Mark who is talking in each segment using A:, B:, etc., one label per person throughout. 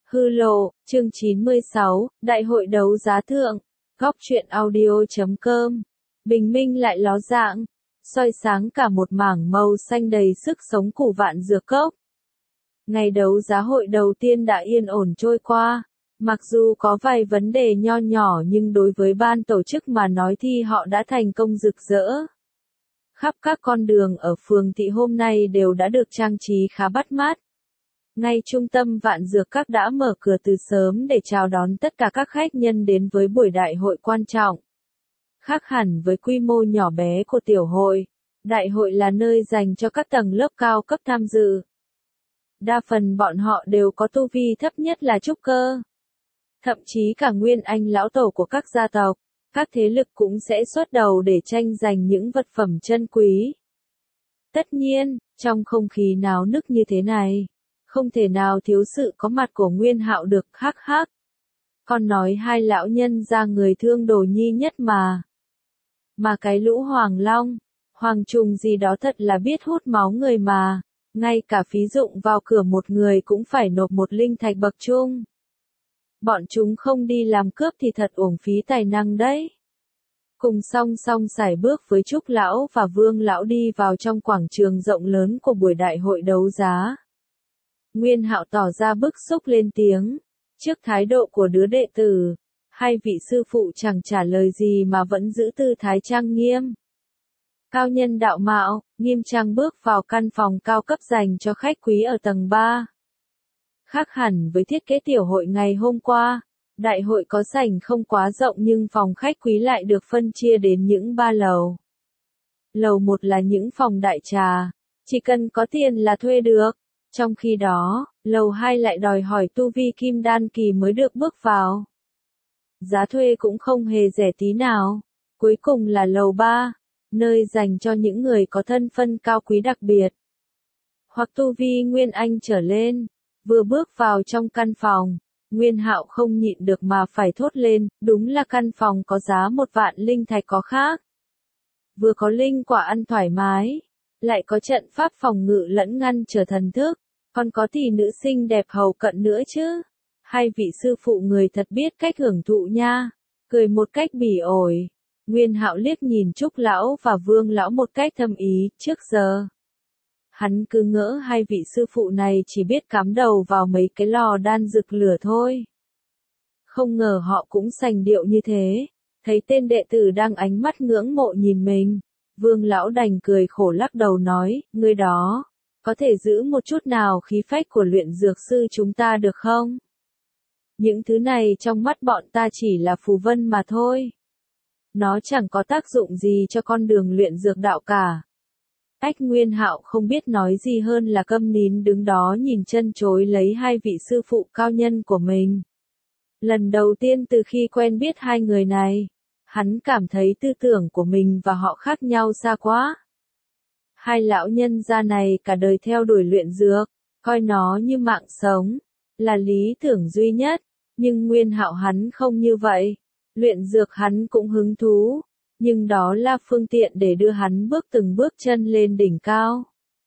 A: Hư lộ, chương 96, Đại hội đấu giá thượng, góc truyện audio.com. Bình minh lại ló dạng, soi sáng cả một mảng màu xanh đầy sức sống của Vạn Dược Cốc. Ngày đấu giá hội đầu tiên đã yên ổn trôi qua, mặc dù có vài vấn đề nho nhỏ nhưng đối với ban tổ chức mà nói thì họ đã thành công rực rỡ. Khắp các con đường ở phường thị hôm nay đều đã được trang trí khá bắt mắt. Ngay trung tâm Vạn Dược Các đã mở cửa từ sớm để chào đón tất cả các khách nhân đến với buổi đại hội quan trọng. Khác hẳn với quy mô nhỏ bé của tiểu hội, đại hội là nơi dành cho các tầng lớp cao cấp tham dự. Đa phần bọn họ đều có tu vi thấp nhất là trúc cơ. Thậm chí cả nguyên anh lão tổ của các gia tộc, các thế lực cũng sẽ xuất đầu để tranh giành những vật phẩm chân quý. Tất nhiên, trong không khí náo nức như thế này, không thể nào thiếu sự có mặt của Nguyên Hạo được, hắc hắc. Con nói hai lão nhân ra người thương Đồ Nhi nhất mà. Mà cái lũ Hoàng Long, Hoàng Trùng gì đó thật là biết hút máu người mà, ngay cả phí dụng vào cửa một người cũng phải nộp một linh thạch bậc trung. Bọn chúng không đi làm cướp thì thật uổng phí tài năng đấy. Cùng song song sải bước với Trúc Lão và Vương Lão đi vào trong quảng trường rộng lớn của buổi đại hội đấu giá. Nguyên Hạo tỏ ra bức xúc lên tiếng, trước thái độ của đứa đệ tử, hai vị sư phụ chẳng trả lời gì mà vẫn giữ tư thái trang nghiêm. Cao nhân đạo mạo, nghiêm trang bước vào căn phòng cao cấp dành cho khách quý ở tầng 3. Khác hẳn với thiết kế tiểu hội ngày hôm qua, đại hội có sảnh không quá rộng nhưng phòng khách quý lại được phân chia đến những 3 lầu. Lầu 1 là những phòng đại trà, chỉ cần có tiền là thuê được. Trong khi đó, lầu 2 lại đòi hỏi tu vi kim đan kỳ mới được bước vào. Giá thuê cũng không hề rẻ tí nào. Cuối cùng là lầu 3, nơi dành cho những người có thân phận cao quý đặc biệt. Hoặc tu vi Nguyên Anh trở lên. Vừa bước vào trong căn phòng, Nguyên Hạo không nhịn được mà phải thốt lên, đúng là căn phòng có giá 1.000.000 linh thạch có khác. Vừa có linh quả ăn thoải mái, lại có trận pháp phòng ngự lẫn ngăn trở thần thức, còn có tỷ nữ xinh đẹp hầu cận nữa chứ. Hai vị sư phụ người thật biết cách hưởng thụ nha, cười một cách bỉ ổi. Nguyên Hạo liếc nhìn Trúc Lão và Vương Lão một cách thâm ý, trước giờ. Hắn cứ ngỡ hai vị sư phụ này chỉ biết cắm đầu vào mấy cái lò đan rực lửa thôi. Không ngờ họ cũng sành điệu như thế, thấy tên đệ tử đang ánh mắt ngưỡng mộ nhìn mình. Vương Lão đành cười khổ lắc đầu nói, người đó, có thể giữ một chút nào khí phách của luyện dược sư chúng ta được không? Những thứ này trong mắt bọn ta chỉ là phù vân mà thôi. Nó chẳng có tác dụng gì cho con đường luyện dược đạo cả. Ách Nguyên Hạo không biết nói gì hơn là câm nín đứng đó nhìn chân chối lấy hai vị sư phụ cao nhân của mình. Lần đầu tiên từ khi quen biết hai người này, hắn cảm thấy tư tưởng của mình và họ khác nhau xa quá. Hai lão nhân gia này cả đời theo đuổi luyện dược, coi nó như mạng sống, là lý tưởng duy nhất, nhưng Nguyên Hạo hắn không như vậy. Luyện dược hắn cũng hứng thú, nhưng đó là phương tiện để đưa hắn bước từng bước chân lên đỉnh cao.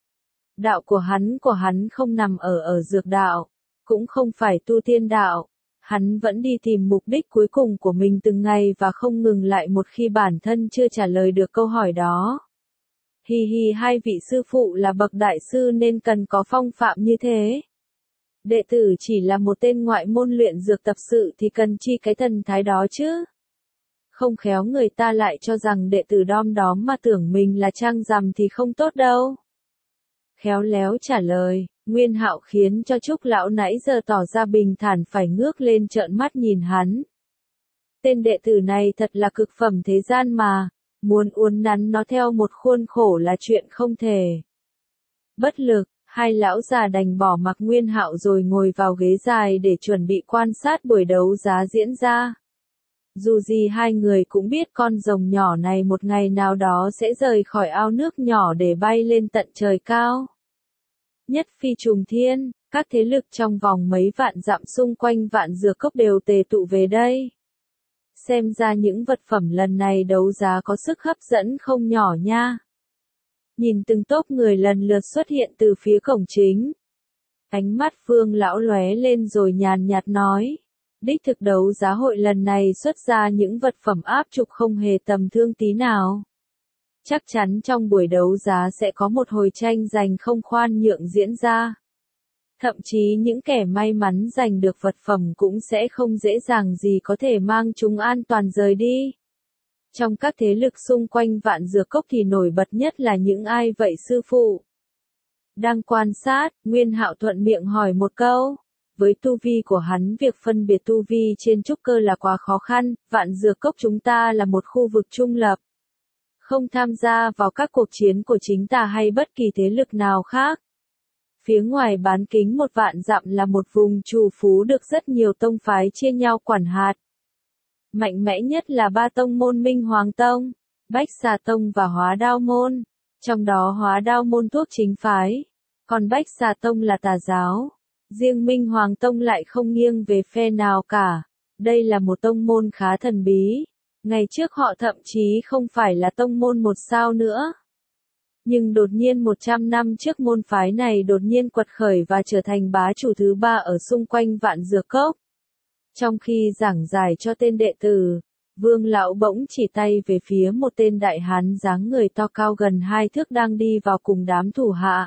A: Đạo của hắn không nằm ở dược đạo, cũng không phải tu tiên đạo. Hắn vẫn đi tìm mục đích cuối cùng của mình từng ngày và không ngừng lại một khi bản thân chưa trả lời được câu hỏi đó. Hi hi, hai vị sư phụ là bậc đại sư nên cần có phong phạm như thế. Đệ tử chỉ là một tên ngoại môn luyện dược tập sự thì cần chi cái thần thái đó chứ. Không khéo người ta lại cho rằng đệ tử đom đóm mà tưởng mình là trang rằm thì không tốt đâu. Khéo léo trả lời, Nguyên Hạo khiến cho Trúc Lão nãy giờ tỏ ra bình thản phải ngước lên trợn mắt nhìn hắn. Tên đệ tử này thật là cực phẩm thế gian mà, muốn uốn nắn nó theo một khuôn khổ là chuyện không thể. Bất lực, hai lão già đành bỏ mặc Nguyên Hạo rồi ngồi vào ghế dài để chuẩn bị quan sát buổi đấu giá diễn ra. Dù gì hai người cũng biết con rồng nhỏ này một ngày nào đó sẽ rời khỏi ao nước nhỏ để bay lên tận trời cao. Nhất phi trùng thiên, các thế lực trong vòng mấy vạn dặm xung quanh Vạn Dược Cốc đều tề tụ về đây. Xem ra những vật phẩm lần này đấu giá có sức hấp dẫn không nhỏ nha. Nhìn từng tốp người lần lượt xuất hiện từ phía cổng chính. Ánh mắt Vương lão lóe lên rồi nhàn nhạt nói. Đích thực đấu giá hội lần này xuất ra những vật phẩm áp trục không hề tầm thường tí nào. Chắc chắn trong buổi đấu giá sẽ có một hồi tranh giành không khoan nhượng diễn ra. Thậm chí những kẻ may mắn giành được vật phẩm cũng sẽ không dễ dàng gì có thể mang chúng an toàn rời đi. Trong các thế lực xung quanh Vạn Dược Cốc thì nổi bật nhất là những ai vậy sư phụ? Đang quan sát, Nguyên Hạo thuận miệng hỏi một câu. Với tu vi của hắn, việc phân biệt tu vi trên trúc cơ là quá khó khăn, Vạn Dược Cốc chúng ta là một khu vực trung lập. Không tham gia vào các cuộc chiến của chính ta hay bất kỳ thế lực nào khác. Phía ngoài bán kính 1.000 dặm là một vùng trù phú được rất nhiều tông phái chia nhau quản hạt. Mạnh mẽ nhất là ba tông môn Minh Hoàng Tông, Bách Xà Tông và Hóa Đao Môn. Trong đó Hóa Đao Môn thuộc chính phái, còn Bách Xà Tông là tà giáo. Riêng Minh Hoàng Tông lại không nghiêng về phe nào cả. Đây là một tông môn khá thần bí. Ngày trước họ thậm chí không phải là tông môn một sao nữa. Nhưng đột nhiên 100 năm trước môn phái này đột nhiên quật khởi và trở thành bá chủ thứ ba ở xung quanh Vạn Dược Cốc. Trong khi giảng giải cho tên đệ tử, Vương lão bỗng chỉ tay về phía một tên đại hán dáng người to cao gần 2 thước đang đi vào cùng đám thủ hạ.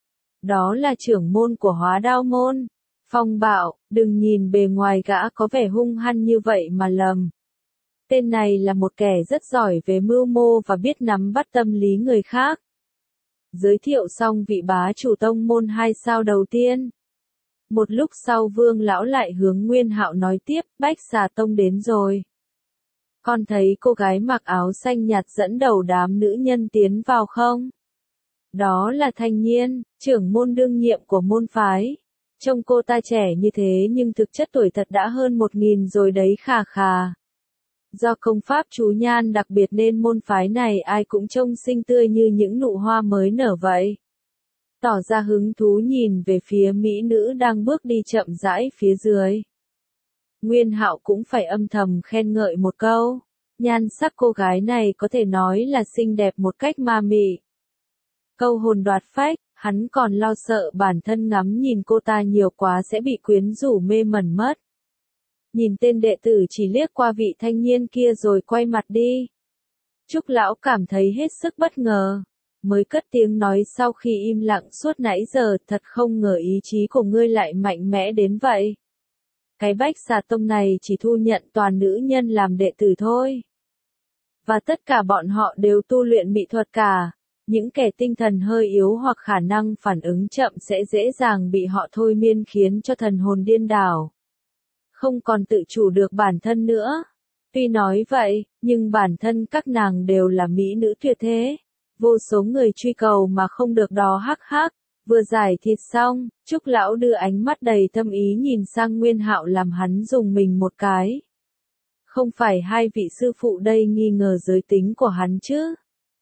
A: Đó là trưởng môn của Hóa Đao Môn. Phong Bạo, đừng nhìn bề ngoài gã có vẻ hung hăng như vậy mà lầm. Tên này là một kẻ rất giỏi về mưu mô và biết nắm bắt tâm lý người khác. Giới thiệu xong vị bá chủ tông môn 2 sao đầu tiên. Một lúc sau Vương lão lại hướng Nguyên Hạo nói tiếp, Bách Xà Tông đến rồi. Con thấy cô gái mặc áo xanh nhạt dẫn đầu đám nữ nhân tiến vào không? Đó là Thanh Nhiên, trưởng môn đương nhiệm của môn phái. Trông cô ta trẻ như thế nhưng thực chất tuổi thật đã hơn 1000 rồi đấy khà khà. Do công pháp chú nhan đặc biệt nên môn phái này ai cũng trông xinh tươi như những nụ hoa mới nở vậy. Tỏ ra hứng thú nhìn về phía mỹ nữ đang bước đi chậm rãi phía dưới. Nguyên Hạo cũng phải âm thầm khen ngợi một câu. Nhan sắc cô gái này có thể nói là xinh đẹp một cách ma mị. Câu hồn đoạt phách, hắn còn lo sợ bản thân ngắm nhìn cô ta nhiều quá sẽ bị quyến rũ mê mẩn mất. Nhìn tên đệ tử chỉ liếc qua vị thanh niên kia rồi quay mặt đi. Trúc lão cảm thấy hết sức bất ngờ. Mới cất tiếng nói sau khi im lặng suốt nãy giờ, thật không ngờ ý chí của ngươi lại mạnh mẽ đến vậy. Cái Bách Xà Tông này chỉ thu nhận toàn nữ nhân làm đệ tử thôi. Và tất cả bọn họ đều tu luyện mỹ thuật cả. Những kẻ tinh thần hơi yếu hoặc khả năng phản ứng chậm sẽ dễ dàng bị họ thôi miên khiến cho thần hồn điên đảo. Không còn tự chủ được bản thân nữa. Tuy nói vậy, nhưng bản thân các nàng đều là mỹ nữ tuyệt thế. Vô số người truy cầu mà không được đó hắc hắc. Vừa giải thịt xong, Trúc lão đưa ánh mắt đầy thâm ý nhìn sang Nguyên Hạo làm hắn dùng mình một cái. Không phải hai vị sư phụ đây nghi ngờ giới tính của hắn chứ?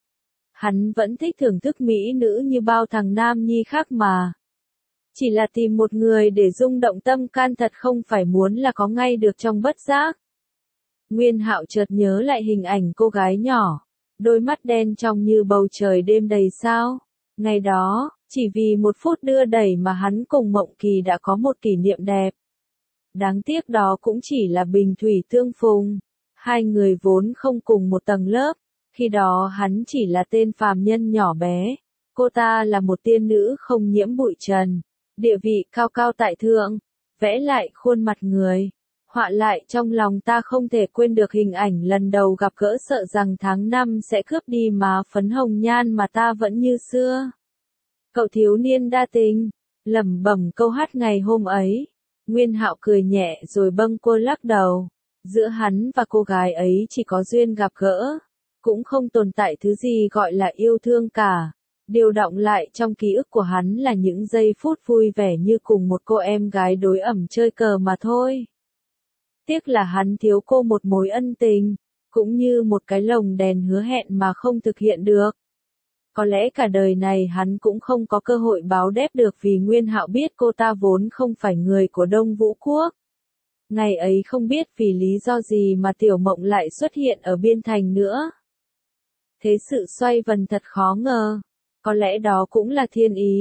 A: Hắn vẫn thích thưởng thức mỹ nữ như bao thằng nam nhi khác mà. Chỉ là tìm một người để rung động tâm can thật không phải muốn là có ngay được trong bất giác. Nguyên Hạo chợt nhớ lại hình ảnh cô gái nhỏ, đôi mắt đen trong như bầu trời đêm đầy sao. Ngày đó, chỉ vì một phút đưa đẩy mà hắn cùng Mộng Kỳ đã có một kỷ niệm đẹp. Đáng tiếc đó cũng chỉ là bình thủy tương phùng. Hai người vốn không cùng một tầng lớp. Khi đó hắn chỉ là tên phàm nhân nhỏ bé. Cô ta là một tiên nữ không nhiễm bụi trần. Địa vị cao cao tại thượng. Vẽ lại khuôn mặt người. Họa lại trong lòng ta không thể quên được hình ảnh lần đầu gặp gỡ, sợ rằng tháng 5 sẽ cướp đi má phấn hồng nhan mà ta vẫn như xưa. Cậu thiếu niên đa tình, lẩm bẩm câu hát ngày hôm ấy. Nguyên Hạo cười nhẹ rồi bâng quơ lắc đầu. Giữa hắn và cô gái ấy chỉ có duyên gặp gỡ. Cũng không tồn tại thứ gì gọi là yêu thương cả. Điều đọng lại trong ký ức của hắn là những giây phút vui vẻ như cùng một cô em gái đối ẩm chơi cờ mà thôi. Tiếc là hắn thiếu cô một mối ân tình, cũng như một cái lồng đèn hứa hẹn mà không thực hiện được. Có lẽ cả đời này hắn cũng không có cơ hội báo đáp được vì Nguyên Hạo biết cô ta vốn không phải người của Đông Vũ Quốc. Ngày ấy không biết vì lý do gì mà Tiểu Mộng lại xuất hiện ở Biên Thành nữa. Thế sự xoay vần thật khó ngờ. Có lẽ đó cũng là thiên ý.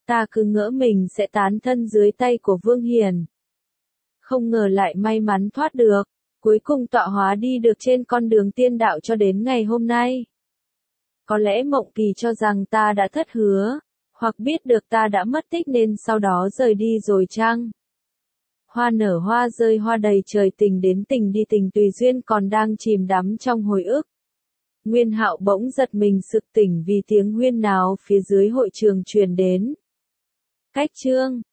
A: Ta cứ ngỡ mình sẽ tán thân dưới tay của Vương Hiền. Không ngờ lại may mắn thoát được, cuối cùng tọa hóa đi được trên con đường tiên đạo cho đến ngày hôm nay. Có lẽ Mộng Kỳ cho rằng ta đã thất hứa, hoặc biết được ta đã mất tích nên sau đó rời đi rồi chăng? Hoa nở hoa rơi hoa đầy trời, tình đến tình đi tình tùy duyên, còn đang chìm đắm trong hồi ức. Nguyên Hạo bỗng giật mình sực tỉnh vì tiếng huyên náo phía dưới hội trường truyền đến. Cách chương